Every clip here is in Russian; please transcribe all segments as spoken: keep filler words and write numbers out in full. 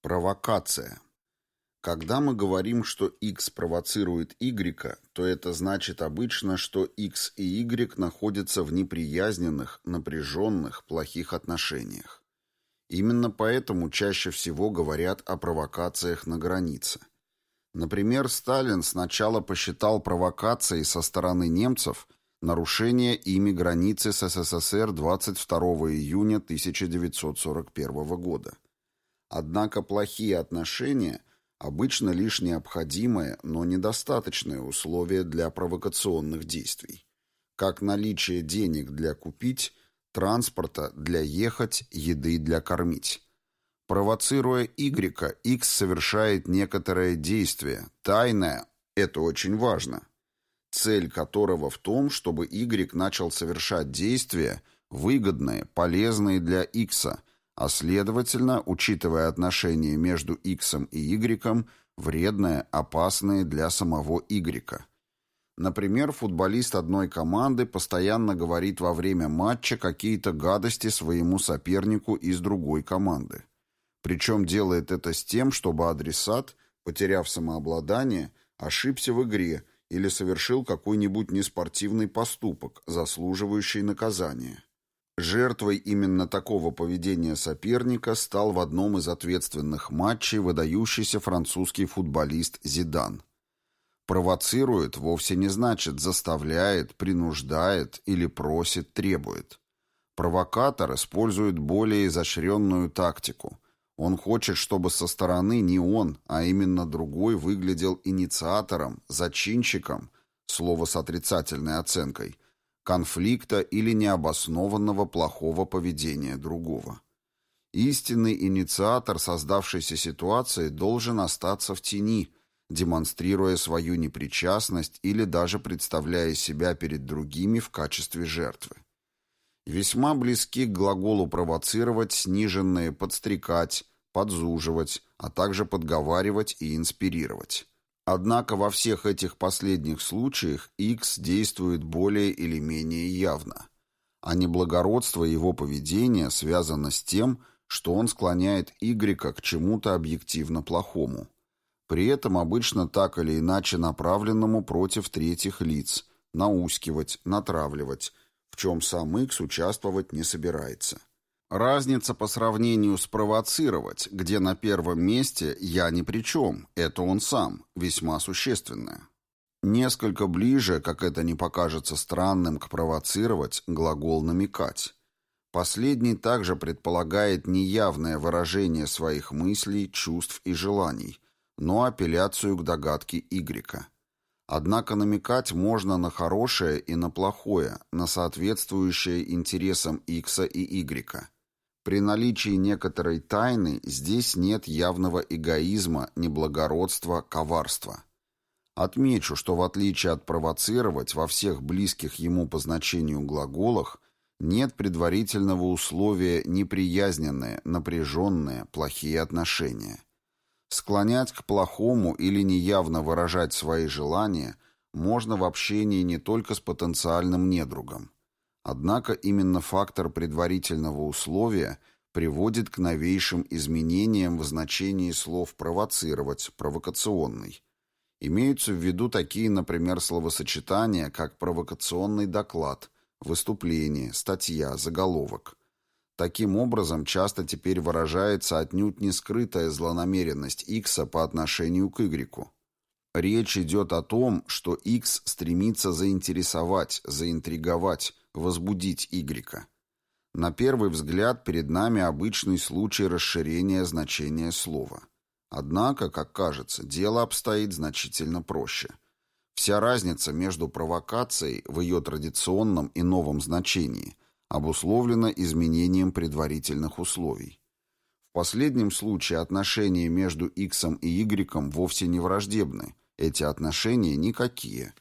Провокация. Когда мы говорим, что X провоцирует Y, то это значит обычно, что X и Y находятся в неприязненных, напряженных, плохих отношениях. Именно поэтому чаще всего говорят о провокациях на границе. Например, Сталин сначала посчитал провокацией со стороны немцев нарушение ими границы с СССР двадцать второго июня тысяча девятьсот сорок первого года. Однако плохие отношения обычно лишь необходимое, но недостаточное условие для провокационных действий, как наличие денег для купить, транспорта для ехать, еды для кормить. Провоцируя Y, X совершает некоторое действие, тайное, это очень важно, цель которого в том, чтобы Y начал совершать действия, выгодные, полезные для X, а следовательно, учитывая отношения между X и Y, вредные, опасные для самого Y. Например, футболист одной команды постоянно говорит во время матча какие-то гадости своему сопернику из другой команды. Причем делает это с тем, чтобы адресат, потеряв самообладание, ошибся в игре или совершил какой-нибудь неспортивный поступок, заслуживающий наказания. Жертвой именно такого поведения соперника стал в одном из ответственных матчей выдающийся французский футболист Зидан. Провоцирует вовсе не значит заставляет, принуждает или просит, требует. Провокатор использует более изощренную тактику. Он хочет, чтобы со стороны не он, а именно другой выглядел инициатором, зачинщиком, слово с отрицательной оценкой, конфликта или необоснованного плохого поведения другого. Истинный инициатор создавшейся ситуации должен остаться в тени, демонстрируя свою непричастность или даже представляя себя перед другими в качестве жертвы. Весьма близки к глаголу «провоцировать» сниженные «подстрекать», «подзуживать», а также «подговаривать» и «инспирировать». Однако во всех этих последних случаях X действует более или менее явно, а неблагородство его поведения связано с тем, что он склоняет Y к чему-то объективно плохому, при этом обычно так или иначе направленному против третьих лиц, наускивать, натравливать, в чем сам X участвовать не собирается. Разница по сравнению с провоцировать, где на первом месте «я ни при чем», это он сам, весьма существенная. Несколько ближе, как это не покажется странным, к провоцировать, глагол «намекать». Последний также предполагает не явное выражение своих мыслей, чувств и желаний, но апелляцию к догадке Y. Однако намекать можно на хорошее и на плохое, на соответствующее интересам X и Y. При наличии некоторой тайны здесь нет явного эгоизма, неблагородства, коварства. Отмечу, что в отличие от провоцировать, во всех близких ему по значению глаголах нет предварительного условия неприязненные, напряженные, плохие отношения. Склонять к плохому или неявно выражать свои желания можно в общении не только с потенциальным недругом. Однако именно фактор предварительного условия приводит к новейшим изменениям в значении слов «провоцировать», «провокационный». Имеются в виду такие, например, словосочетания, как провокационный доклад, выступление, статья, заголовок. Таким образом, часто теперь выражается отнюдь не скрытая злонамеренность X по отношению к Y. Речь идет о том, что X стремится заинтересовать, заинтриговать, возбудить Y. На первый взгляд перед нами обычный случай расширения значения слова. Однако, как кажется, дело обстоит значительно проще. Вся разница между провокацией в ее традиционном и новом значении обусловлена изменением предварительных условий. В последнем случае отношения между X и Y вовсе не враждебны, эти отношения никакие.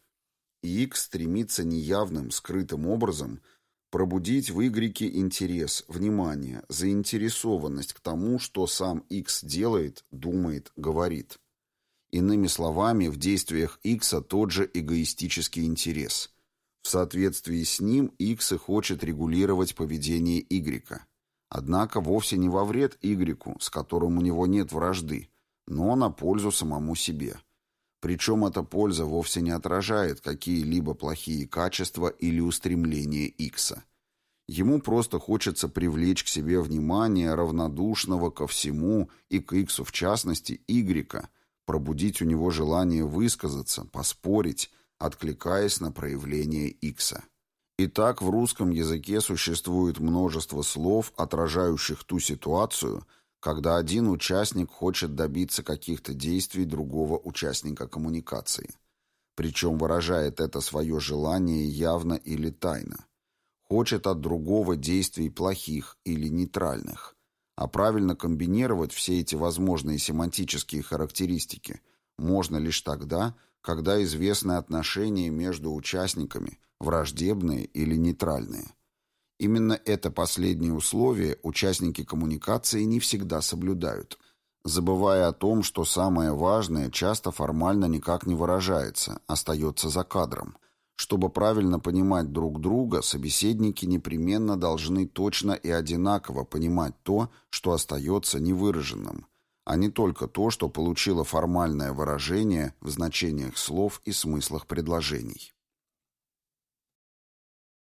X стремится неявным, скрытым образом пробудить в Y интерес, внимание, заинтересованность к тому, что сам X делает, думает, говорит. Иными словами, в действиях X тот же эгоистический интерес. В соответствии с ним X и хочет регулировать поведение Y. Однако вовсе не во вред Y, с которым у него нет вражды, но на пользу самому себе. Причем эта польза вовсе не отражает какие-либо плохие качества или устремления X. Ему просто хочется привлечь к себе внимание равнодушного ко всему и к X в частности Y, пробудить у него желание высказаться, поспорить, откликаясь на проявление X. Итак, в русском языке существует множество слов, отражающих ту ситуацию, когда один участник хочет добиться каких-то действий другого участника коммуникации. Причем выражает это свое желание явно или тайно. Хочет от другого действий плохих или нейтральных. А правильно комбинировать все эти возможные семантические характеристики можно лишь тогда, когда известны отношения между участниками, враждебные или нейтральные. Именно это последнее условие участники коммуникации не всегда соблюдают, забывая о том, что самое важное часто формально никак не выражается, остается за кадром. Чтобы правильно понимать друг друга, собеседники непременно должны точно и одинаково понимать то, что остается невыраженным, а не только то, что получило формальное выражение в значениях слов и смыслах предложений.